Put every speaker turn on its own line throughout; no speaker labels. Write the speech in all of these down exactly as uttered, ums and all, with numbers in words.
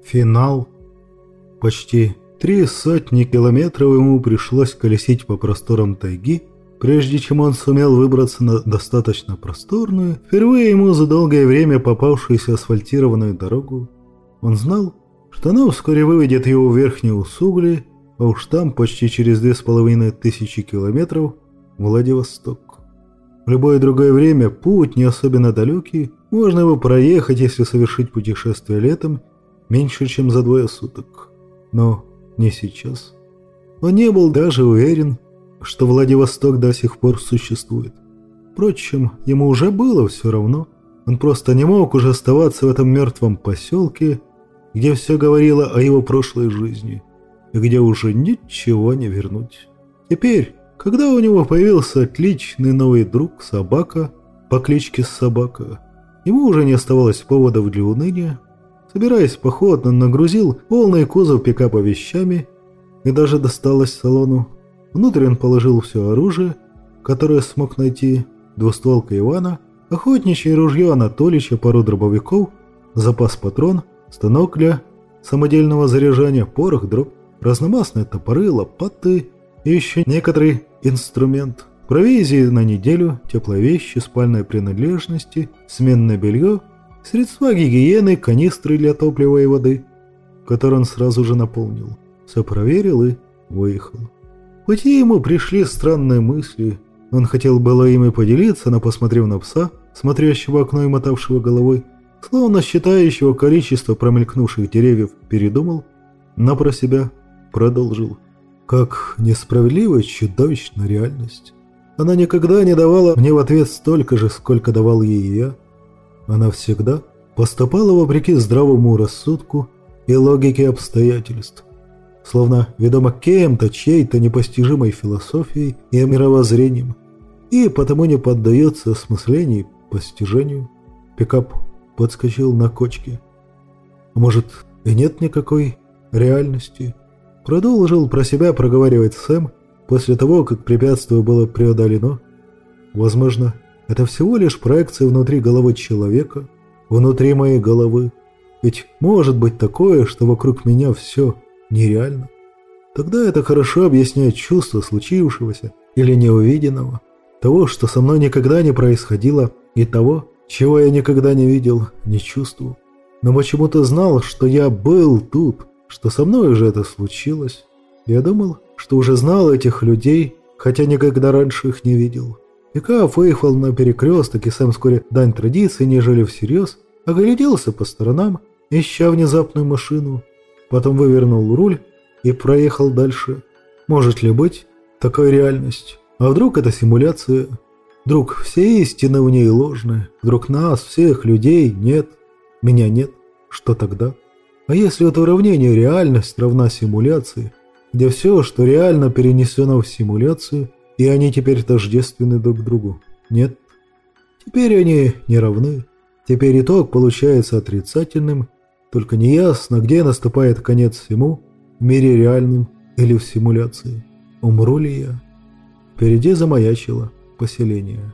Финал. Почти три сотни километров ему пришлось колесить по просторам тайги, прежде чем он сумел выбраться на достаточно просторную, впервые ему за долгое время попавшуюся асфальтированную дорогу. Он знал, что она вскоре выведет его в верхние Усугли, а уж там почти через две с половиной тысячи километров Владивосток. В любое другое время путь, не особенно далекий, можно его проехать, если совершить путешествие летом, меньше, чем за двое суток. Но не сейчас. Он не был даже уверен, что Владивосток до сих пор существует. Впрочем, ему уже было все равно. Он просто не мог уже оставаться в этом мертвом поселке, где все говорило о его прошлой жизни, и где уже ничего не вернуть. Теперь, когда у него появился отличный новый друг, собака, по кличке Собака, ему уже не оставалось поводов для уныния. Собираясь в поход, он нагрузил полный кузов пикапа вещами и даже досталось салону. Внутрь он положил все оружие, которое смог найти: двустволка Ивана, охотничье ружье Анатолича, пару дробовиков, запас патрон, станок для самодельного заряжания, порох, дробь, разномастные топоры, лопаты и еще некоторый инструмент. Провизии на неделю, теплые вещи, спальные принадлежности, сменное белье, средства гигиены, канистры для топлива и воды, которые он сразу же наполнил. Все проверил и выехал. В пути ему пришли странные мысли. Он хотел было ими поделиться, но, посмотрев на пса, смотрящего в окно и мотавшего головой, словно считающего количество промелькнувших деревьев, передумал, но про себя продолжил. Как несправедлива чудовищна реальность. Она никогда не давала мне в ответ столько же, сколько давал ей я. Она всегда поступала вопреки здравому рассудку и логике обстоятельств, словно ведома кем-то, чьей-то непостижимой философией и мировоззрением, и потому не поддается осмыслению и постижению. Пикап подскочил на кочке. А может, и нет никакой реальности? Продолжил про себя проговаривать Сэм после того, как препятствие было преодолено. Возможно, это всего лишь проекция внутри головы человека, внутри моей головы. Ведь может быть такое, что вокруг меня все нереально. Тогда это хорошо объясняет чувство случившегося или неувиденного, того, что со мной никогда не происходило, и того, чего я никогда не видел, не чувствовал. Но почему-то знал, что я был тут, что со мной уже это случилось. Я думал, что уже знал этих людей, хотя никогда раньше их не видел. Пикап выехал на перекресток, и Сэм вскоре дань традиции, нежели всерьез, огляделся по сторонам, ища внезапную машину. Потом вывернул руль и проехал дальше. Может ли быть такая реальность? А вдруг это симуляция? Вдруг все истины в ней ложны? Вдруг нас, всех людей, нет? Меня нет? Что тогда? А если это уравнение реальность равна симуляции, где все, что реально, перенесено в симуляцию, и они теперь тождественны друг другу? Нет. Теперь они не равны. Теперь итог получается отрицательным, только неясно, где наступает конец всему, в мире реальном или в симуляции. Умру ли я? Впереди замаячило поселение.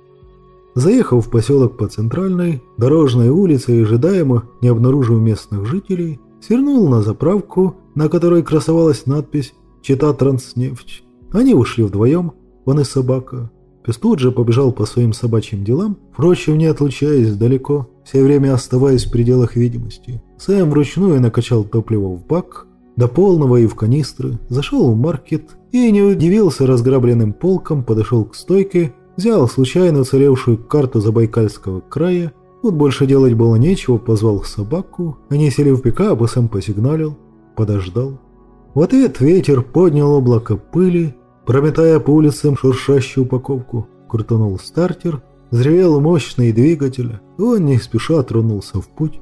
Заехав в поселок по центральной дорожной улице и ожидаемо не обнаружив местных жителей, свернул на заправку, на которой красовалась надпись «Чита Транснефть». Они ушли вдвоем, он и собака. Пес тут же побежал по своим собачьим делам, впрочем, не отлучаясь далеко, все время оставаясь в пределах видимости. Сэм вручную накачал топливо в бак, до полного и в канистры, зашел в маркет и не удивился разграбленным полкам, подошел к стойке, взял случайно уцелевшую карту Забайкальского края. Тут больше делать было нечего, позвал собаку, они сели в пикап, и Сэм посигналил, подождал. В ответ ветер поднял облако пыли, прометая по улицам шуршащую упаковку. Крутанул стартер, взревел мощный двигатель, и он не спеша тронулся в путь.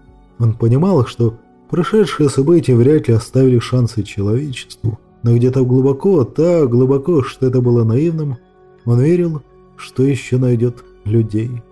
Он понимал, что прошедшие события вряд ли оставили шансы человечеству, но где-то глубоко, так глубоко, что это было наивным, он верил, что еще найдет людей.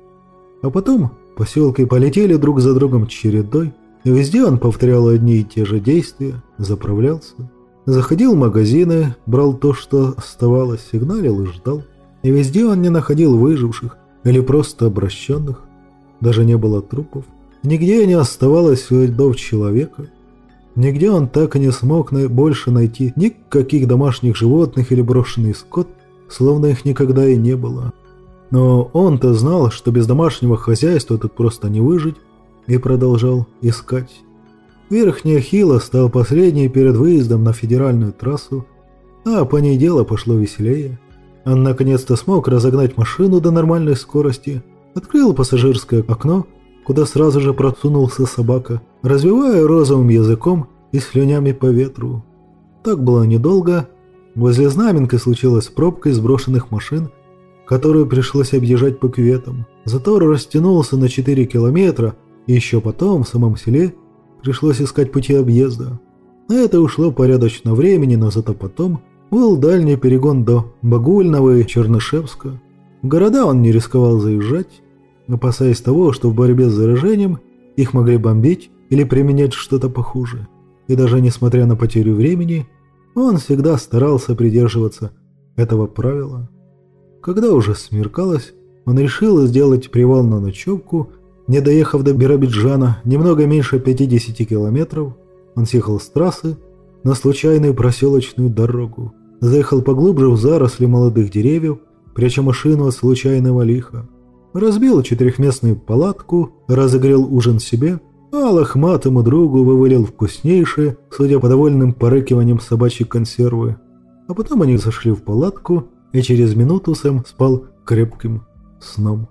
А потом поселки полетели друг за другом чередой, и везде он повторял одни и те же действия, заправлялся. Заходил в магазины, брал то, что оставалось, сигналил и ждал. И везде он не находил выживших или просто обращенных. Даже не было трупов. Нигде не оставалось следов человека. Нигде он так и не смог больше найти никаких домашних животных или брошенный скот, словно их никогда и не было. Но он-то знал, что без домашнего хозяйства тут просто не выжить, и продолжал искать. Верхний Ахилла стал последней перед выездом на федеральную трассу, а по ней дело пошло веселее. Он наконец-то смог разогнать машину до нормальной скорости, открыл пассажирское окно, куда сразу же просунулся собака, развивая розовым языком и слюнями по ветру. Так было недолго. Возле Знаменки случилась пробка из брошенных машин, которую пришлось объезжать по кюветам. Затор растянулся на четыре километра, и еще потом в самом селе пришлось искать пути объезда. На это ушло порядочно времени, но зато потом был дальний перегон до Багульного и Чернышевска. В города он не рисковал заезжать, опасаясь того, что в борьбе с заражением их могли бомбить или применять что-то похуже. И даже несмотря на потерю времени, он всегда старался придерживаться этого правила. Когда уже смеркалось, он решил сделать привал на ночевку, не доехав до Биробиджана, немного меньше пятидесяти километров. Он съехал с трассы на случайную проселочную дорогу, заехал поглубже в заросли молодых деревьев, пряча машину от случайного лиха. Разбил четырехместную палатку, разогрел ужин себе, а лохматому другу вывалил вкуснейшие, судя по довольным порыкиваниям, собачьи консервы. А потом они зашли в палатку, и через минуту Сэм спал крепким сном.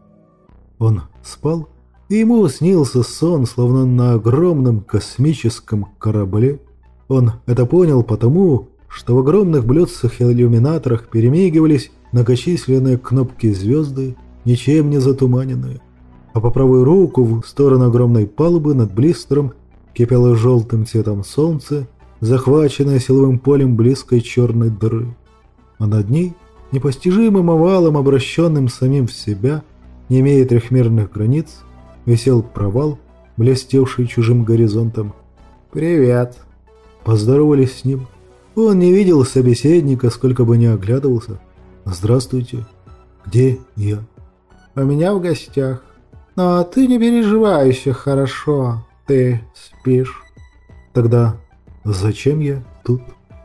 Он спал, и ему снился сон, словно на огромном космическом корабле. Он это понял потому, что в огромных блюдцах и иллюминаторах перемигивались многочисленные кнопки звезды, ничем не затуманенные. А по правую руку в сторону огромной палубы над блистером кипело желтым цветом солнце, захваченное силовым полем близкой черной дыры. А над ней, непостижимым овалом, обращенным самим в себя, не имея трехмерных границ, висел провал, блестевший чужим горизонтом. «Привет!» Поздоровались с ним. Он не видел собеседника, сколько бы ни оглядывался. «Здравствуйте. Где я?» «У меня в гостях. Но ты не переживай, все хорошо. Ты спишь». «Тогда зачем я тут?»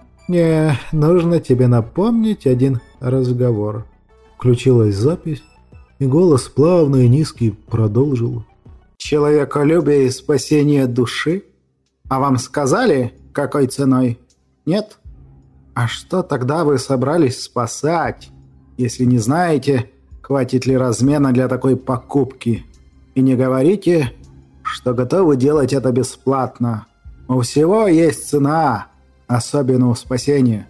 «Мне нужно тебе напомнить один разговор». Включилась запись, и голос плавный и низкий продолжил. «Человеколюбие и спасение души? А вам сказали, какой ценой? Нет? А что тогда вы собрались спасать, если не знаете, хватит ли размена для такой покупки? И не говорите, что готовы делать это бесплатно. У всего есть цена, особенно у спасения.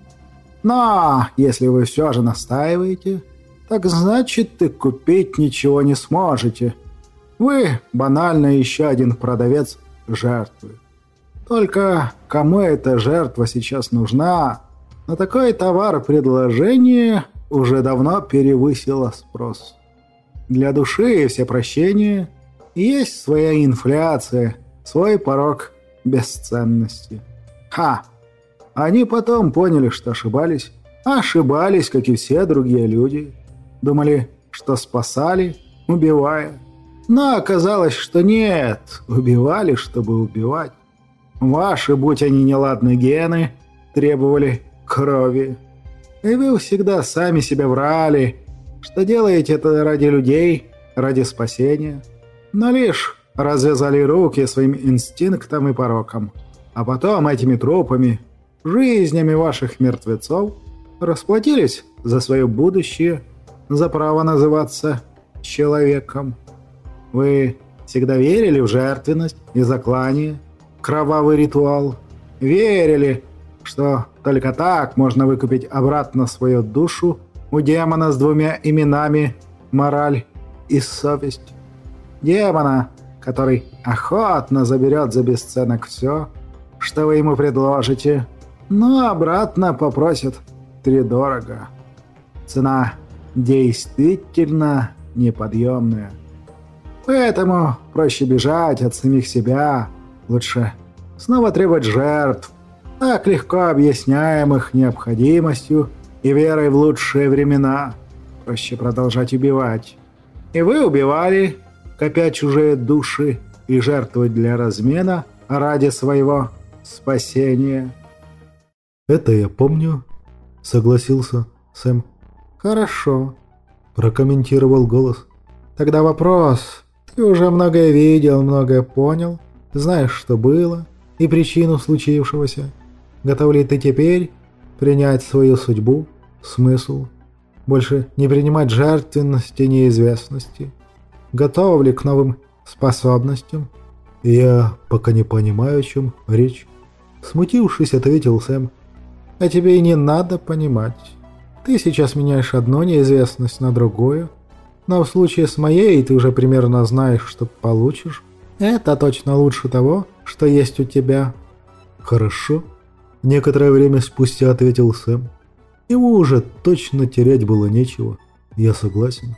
Но если вы все же настаиваете, так значит и купить ничего не сможете. Вы банально еще один продавец жертвы. Только кому эта жертва сейчас нужна? На такой товар предложение уже давно перевысило спрос. Для души все прощения есть своя инфляция, свой порог бесценности. Ха! Они потом поняли, что ошибались. Ошибались, как и все другие люди. Думали, что спасали, убивая. Но оказалось, что нет, убивали, чтобы убивать. Ваши, будь они неладны, гены требовали крови. И вы всегда сами себе врали, что делаете это ради людей, ради спасения. Но лишь развязали руки своим инстинктам и порокам. А потом этими трупами, жизнями ваших мертвецов расплатились за свое будущее, за право называться человеком. Вы всегда верили в жертвенность и заклание, кровавый ритуал. Верили, что только так можно выкупить обратно свою душу у демона с двумя именами «мораль» и «совесть». Демона, который охотно заберет за бесценок все, что вы ему предложите, но обратно попросит втридорого. Цена действительно неподъемная. Поэтому проще бежать от самих себя, лучше снова требовать жертв, так легко объясняемых необходимостью и верой в лучшие времена. Проще продолжать убивать. И вы убивали, копя чужие души,
и жертвовать для размена ради своего спасения».
«Это я помню», — согласился Сэм.
«Хорошо», —
прокомментировал голос.
«Тогда вопрос. Ты уже многое видел, многое понял, знаешь, что было, и причину случившегося. Готов ли ты теперь принять свою судьбу, смысл, больше не принимать жертвенности неизвестности? Готов ли к новым способностям?»
«Я пока не понимаю, о чем речь», — смутившись, ответил Сэм.
«А тебе и не надо понимать. Ты сейчас меняешь одну неизвестность на другую, но в случае с моей ты уже примерно знаешь, что получишь. Это точно лучше того, что есть у тебя».
«Хорошо», — некоторое время спустя ответил Сэм. Ему уже точно терять было нечего. Я согласен.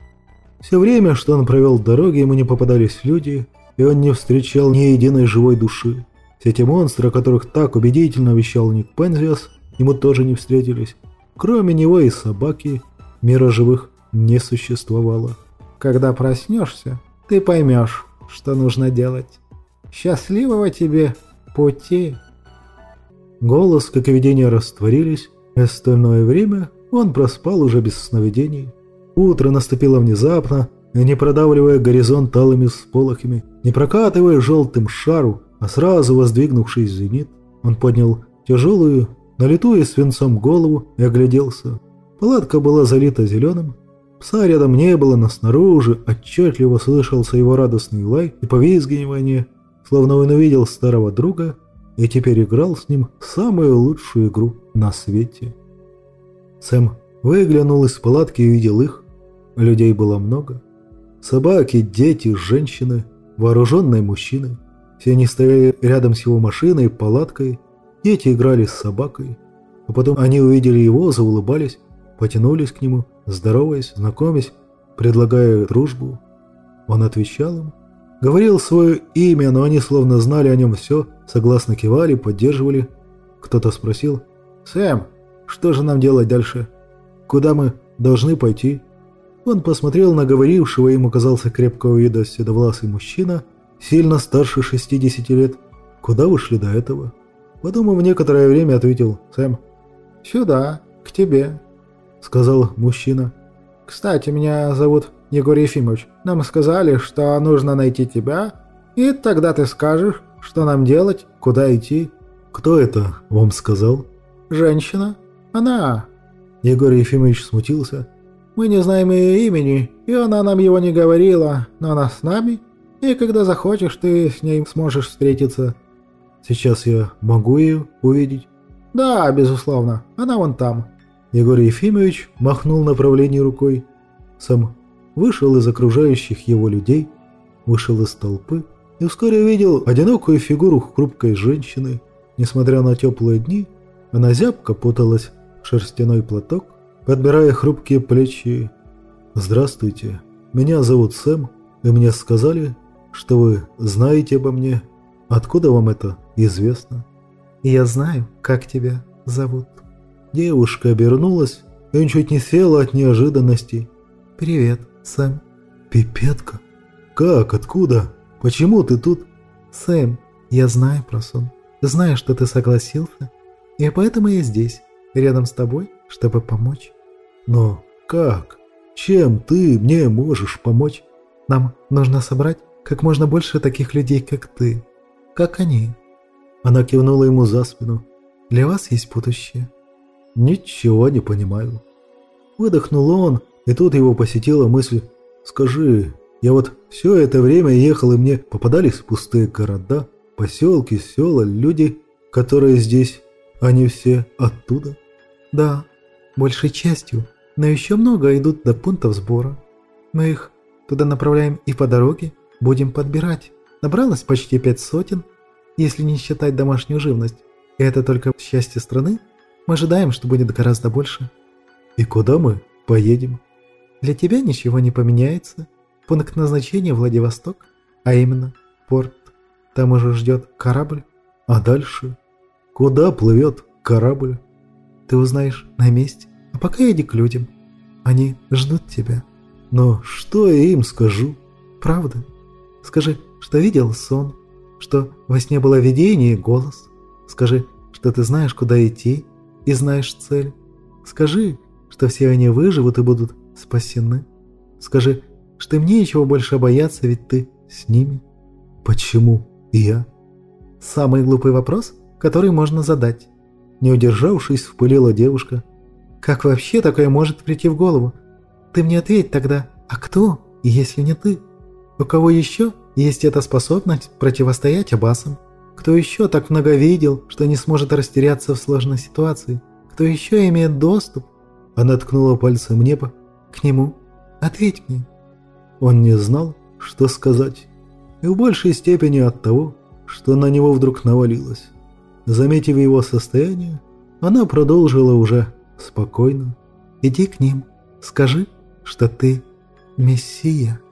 Все время, что он провел в дороге, ему не попадались люди, и он не встречал ни единой живой души. Все эти монстры, о которых так убедительно вещал Ник Пензиас, ему тоже не встретились. Кроме него и собаки, мира живых не существовало.
«Когда проснешься, ты поймешь, что нужно делать. Счастливого тебе пути!»
Голос, как и видение, растворились, и остальное время он проспал уже без сновидений. Утро наступило внезапно, не продавливая горизонт алыми всполохами, не прокатывая желтым шару, а сразу воздвигнувшись в зенит. Он поднял тяжелую, налитую свинцом голову и огляделся. Палатка была залита зеленым. Пса рядом не было, но снаружи отчетливо слышался его радостный лай и повизгивание, словно он увидел старого друга и теперь играл с ним самую лучшую игру на свете. Сэм выглянул из палатки и увидел их. Людей было много. Собаки, дети, женщины, вооруженные мужчины. Все они стояли рядом с его машиной, палаткой. Дети играли с собакой. А потом они увидели его, заулыбались, потянулись к нему, здороваясь, знакомясь, предлагая дружбу. Он отвечал им, говорил свое имя, но они словно знали о нем все, согласно кивали, поддерживали. Кто-то спросил: «Сэм, что же нам делать дальше? Куда мы должны пойти?» Он посмотрел на говорившего, ему казался крепкого вида седовласый мужчина, сильно старше шестидесяти лет. «Куда вы шли до этого?» Подумав некоторое время, ответил Сэм.
«Сюда, к тебе», — сказал мужчина. «Кстати, меня зовут Егор Ефимович. Нам сказали, что нужно найти тебя, и тогда ты скажешь, что нам делать, куда идти».
«Кто это вам сказал?»
«Женщина. Она».
Егор Ефимович смутился.
«Мы не знаем ее имени, и она нам его не говорила, но она с нами, и когда захочешь, ты с ней сможешь встретиться».
«Сейчас я могу ее увидеть?»
«Да, безусловно. Она вон там».
Егор Ефимович махнул в направлении рукой. Сам вышел из окружающих его людей, вышел из толпы и вскоре увидел одинокую фигуру хрупкой женщины. Несмотря на теплые дни, она зябко путалась в шерстяной платок, подбирая хрупкие плечи. «Здравствуйте, меня зовут Сэм, и мне сказали, что вы знаете обо мне. Откуда вам это известно?»
«Я знаю, как тебя зовут».
Девушка обернулась, и он чуть не села от неожиданности.
«Привет, Сэм».
«Пипетка? Как? Откуда? Почему ты тут?»
«Сэм, я знаю про сон. Знаю, что ты согласился, и поэтому я здесь, рядом с тобой, чтобы помочь».
«Но как? Чем ты мне можешь помочь?»
«Нам нужно собрать как можно больше таких людей, как ты, как они».
Она кивнула ему за спину.
«Для вас есть будущее».
«Ничего не понимаю». Выдохнул он, и тут его посетила мысль: «Скажи, я вот все это время ехал, и мне попадались пустые города, поселки, села, люди, которые здесь, они все оттуда?»
«Да, большей частью, но еще много идут до пунктов сбора. Мы их туда направляем и по дороге будем подбирать. Набралось почти пять сотен, если не считать домашнюю живность. И это только счастье страны. Мы ожидаем, что будет гораздо больше».
«И куда мы поедем?»
«Для тебя ничего не поменяется. Пункт назначения Владивосток, а именно порт. Там уже ждет корабль».
«А дальше? Куда плывет корабль?»
«Ты узнаешь на месте. А пока иди к людям. Они ждут тебя».
«Но что я им скажу?»
«Правда? Скажи, что видел сон, что во сне было видение и голос. Скажи, что ты знаешь, куда идти и знаешь цель. Скажи, что все они выживут и будут спасены. Скажи, что им нечего больше бояться, ведь ты с ними.
Почему я?
Самый глупый вопрос, который можно задать.
Не удержавшись, впылила девушка.
Как вообще такое может прийти в голову? Ты мне ответь тогда, а кто, если не ты? У кого еще есть эта способность противостоять абасам? Кто еще так много видел, что не сможет растеряться в сложной ситуации? Кто еще имеет доступ?
Она ткнула пальцем в небо.
К нему. Ответь мне.
Он не знал, что сказать. И в большей степени от того, что на него вдруг навалилось. Заметив его состояние, она продолжила уже спокойно.
«Иди к ним, скажи, что ты Мессия».